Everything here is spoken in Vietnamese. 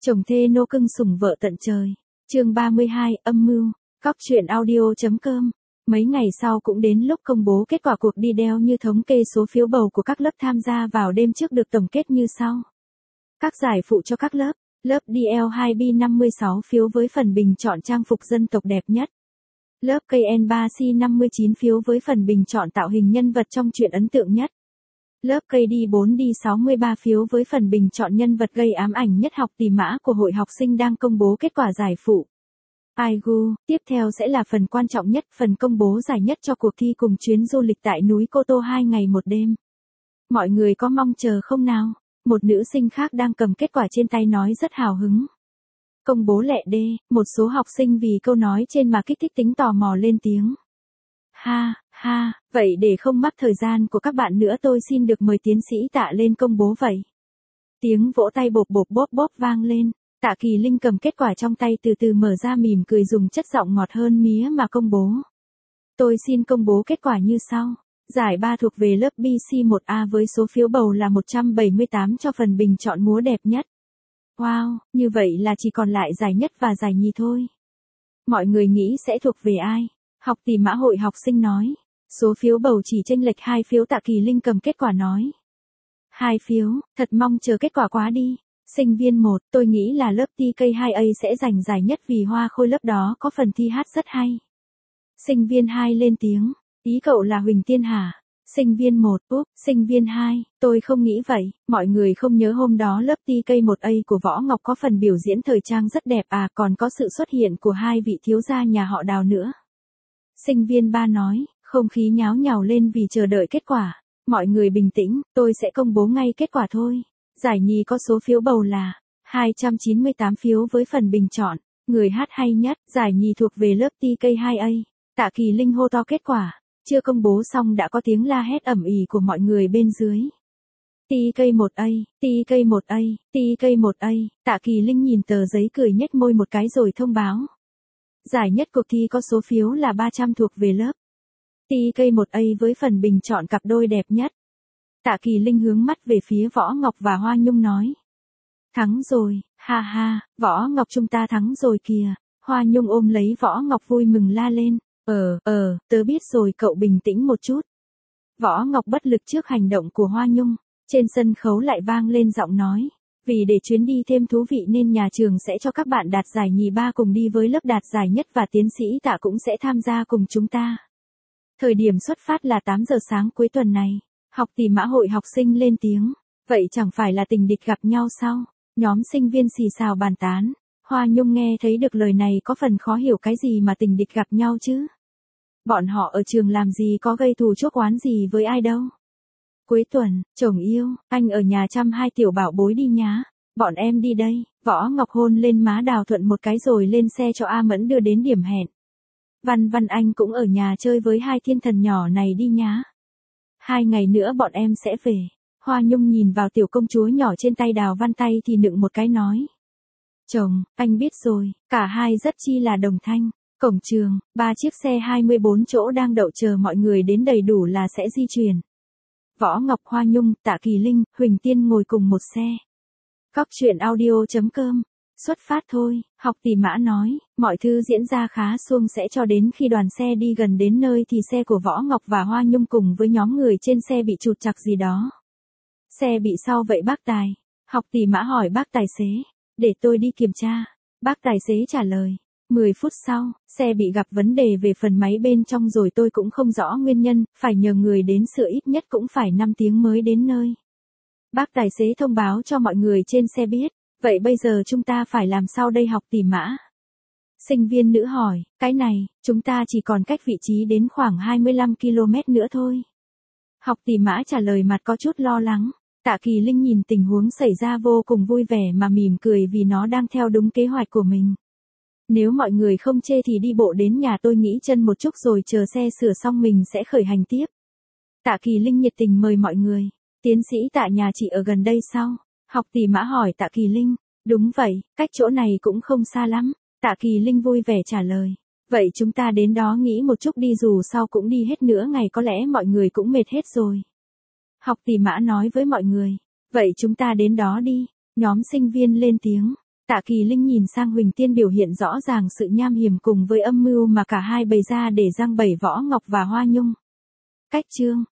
Chồng thê nô cưng sủng vợ tận trời. Chương 32, âm mưu. Cóc truyện audio.com. Mấy ngày sau cũng đến lúc công bố kết quả cuộc đi đeo như thống kê số phiếu bầu của các lớp tham gia vào đêm trước được tổng kết như sau. Các giải phụ cho các lớp. Lớp DL2B 56 phiếu với phần bình chọn trang phục dân tộc đẹp nhất. Lớp KN3C 59 phiếu với phần bình chọn tạo hình nhân vật trong truyện ấn tượng nhất. Lớp KD4D 63 phiếu với phần bình chọn nhân vật gây ám ảnh nhất. Học tỷ mã của hội học sinh đang công bố kết quả giải phụ. Aigu, tiếp theo sẽ là phần quan trọng nhất, phần công bố giải nhất cho cuộc thi cùng chuyến du lịch tại núi Cô Tô 2 ngày 1 đêm. Mọi người có mong chờ không nào? Một nữ sinh khác đang cầm kết quả trên tay nói rất hào hứng. Công bố lẹ đê, một số học sinh vì câu nói trên mà kích thích tính tò mò lên tiếng. Ha, vậy để không mất thời gian của các bạn nữa tôi xin được mời tiến sĩ Tạ lên công bố vậy. Tiếng vỗ tay bộp bốp vang lên. Tạ Kỳ Linh cầm kết quả trong tay từ từ mở ra mỉm cười dùng chất giọng ngọt hơn mía mà công bố. Tôi xin công bố kết quả như sau. Giải 3 thuộc về lớp BC1A với số phiếu bầu là 178 cho phần bình chọn múa đẹp nhất. Wow, như vậy là chỉ còn lại giải nhất và giải nhì thôi. Mọi người nghĩ sẽ thuộc về ai? Học tỷ mã hội học sinh nói. Số phiếu bầu chỉ chênh lệch 2 phiếu. Tạ Kỳ Linh cầm kết quả nói. 2 phiếu, thật mong chờ kết quả quá đi. Sinh viên 1, tôi nghĩ là lớp TK2A sẽ giành giải nhất vì hoa khôi lớp đó có phần thi hát rất hay. Sinh viên 2 lên tiếng, ý cậu là Huỳnh Tiên hả? Sinh viên 1, sinh viên 2, tôi không nghĩ vậy, mọi người không nhớ hôm đó lớp TK1A của Võ Ngọc có phần biểu diễn thời trang rất đẹp à, còn có sự xuất hiện của 2 vị thiếu gia nhà họ Đào nữa. Sinh viên 3 nói, không khí nháo nhào lên vì chờ đợi kết quả. Mọi người bình tĩnh, tôi sẽ công bố ngay kết quả thôi. Giải nhì có số phiếu bầu là 298 phiếu với phần bình chọn, người hát hay nhất. Giải nhì thuộc về lớp TK2A. Tạ Kỳ Linh hô to kết quả. Chưa công bố xong đã có tiếng la hét ầm ĩ của mọi người bên dưới. TK1A, TK1A, TK1A. Tạ Kỳ Linh nhìn tờ giấy cười nhếch môi một cái rồi thông báo. Giải nhất cuộc thi có số phiếu là 300 thuộc về lớp TK1A với phần bình chọn cặp đôi đẹp nhất. Tạ Kỳ Linh hướng mắt về phía Võ Ngọc và Hoa Nhung nói. Thắng rồi, ha, Võ Ngọc chúng ta thắng rồi kìa. Hoa Nhung ôm lấy Võ Ngọc vui mừng la lên. Tớ biết rồi, cậu bình tĩnh một chút. Võ Ngọc bất lực trước hành động của Hoa Nhung. Trên sân khấu lại vang lên giọng nói. Vì để chuyến đi thêm thú vị nên nhà trường sẽ cho các bạn đạt giải nhì 3 cùng đi với lớp đạt giải nhất và tiến sĩ Tạ cũng sẽ tham gia cùng chúng ta. Thời điểm xuất phát là 8 giờ sáng cuối tuần này. Học tỷ mã hội học sinh lên tiếng. Vậy chẳng phải là tình địch gặp nhau sao? Nhóm sinh viên xì xào bàn tán. Hoa Nhung nghe thấy được lời này có phần khó hiểu, cái gì mà tình địch gặp nhau chứ? Bọn họ ở trường làm gì có gây thù chuốc oán gì với ai đâu. Cuối tuần, chồng yêu, anh ở nhà chăm 2 tiểu bảo bối đi nhá. Bọn em đi đây. Võ Ngọc hôn lên má Đào Thuận một cái rồi lên xe cho A Mẫn đưa đến điểm hẹn. Văn anh cũng ở nhà chơi với 2 thiên thần nhỏ này đi nhá. 2 ngày nữa bọn em sẽ về. Hoa Nhung nhìn vào tiểu công chúa nhỏ trên tay Đào Văn tay thì nựng một cái nói. Chồng, anh biết rồi, cả hai rất chi là đồng thanh. Cổng trường, 3 chiếc xe 24 chỗ đang đậu chờ mọi người đến đầy đủ là sẽ di chuyển. Võ Ngọc, Hoa Nhung, Tạ Kỳ Linh, Huỳnh Tiên ngồi cùng một xe. Cóc truyện audio.com. Xuất phát thôi, học tỷ mã nói, mọi thứ diễn ra khá suông sẽ cho đến khi đoàn xe đi gần đến nơi thì xe của Võ Ngọc và Hoa Nhung cùng với nhóm người trên xe bị trục trặc gì đó. Xe bị sao vậy bác tài? Học tỷ mã hỏi bác tài xế. Để tôi đi kiểm tra. Bác tài xế trả lời. 10 phút sau, xe bị gặp vấn đề về phần máy bên trong rồi tôi cũng không rõ nguyên nhân, phải nhờ người đến sửa ít nhất cũng phải 5 tiếng mới đến nơi. Bác tài xế thông báo cho mọi người trên xe biết. Vậy bây giờ chúng ta phải làm sao đây học tỷ mã? Sinh viên nữ hỏi, cái này, chúng ta chỉ còn cách vị trí đến khoảng 25 km nữa thôi. Học tỷ mã trả lời mặt có chút lo lắng. Tạ Kỳ Linh nhìn tình huống xảy ra vô cùng vui vẻ mà mỉm cười vì nó đang theo đúng kế hoạch của mình. Nếu mọi người không chê thì đi bộ đến nhà tôi nghỉ chân một chút rồi chờ xe sửa xong mình sẽ khởi hành tiếp. Tạ Kỳ Linh nhiệt tình mời mọi người. Tiến sĩ Tạ nhà chị ở gần đây sao? Học tỷ mã hỏi Tạ Kỳ Linh. Đúng vậy, cách chỗ này cũng không xa lắm. Tạ Kỳ Linh vui vẻ trả lời. Vậy chúng ta đến đó nghỉ một chút đi, dù sao cũng đi hết nửa ngày có lẽ mọi người cũng mệt hết rồi. Học tỷ mã nói với mọi người. Vậy chúng ta đến đó đi. Nhóm sinh viên lên tiếng. Tạ Kỳ Linh nhìn sang Huỳnh Tiên biểu hiện rõ ràng sự nham hiểm cùng với âm mưu mà cả hai bày ra để giăng bẫy Võ Ngọc và Hoa Nhung. Cách chương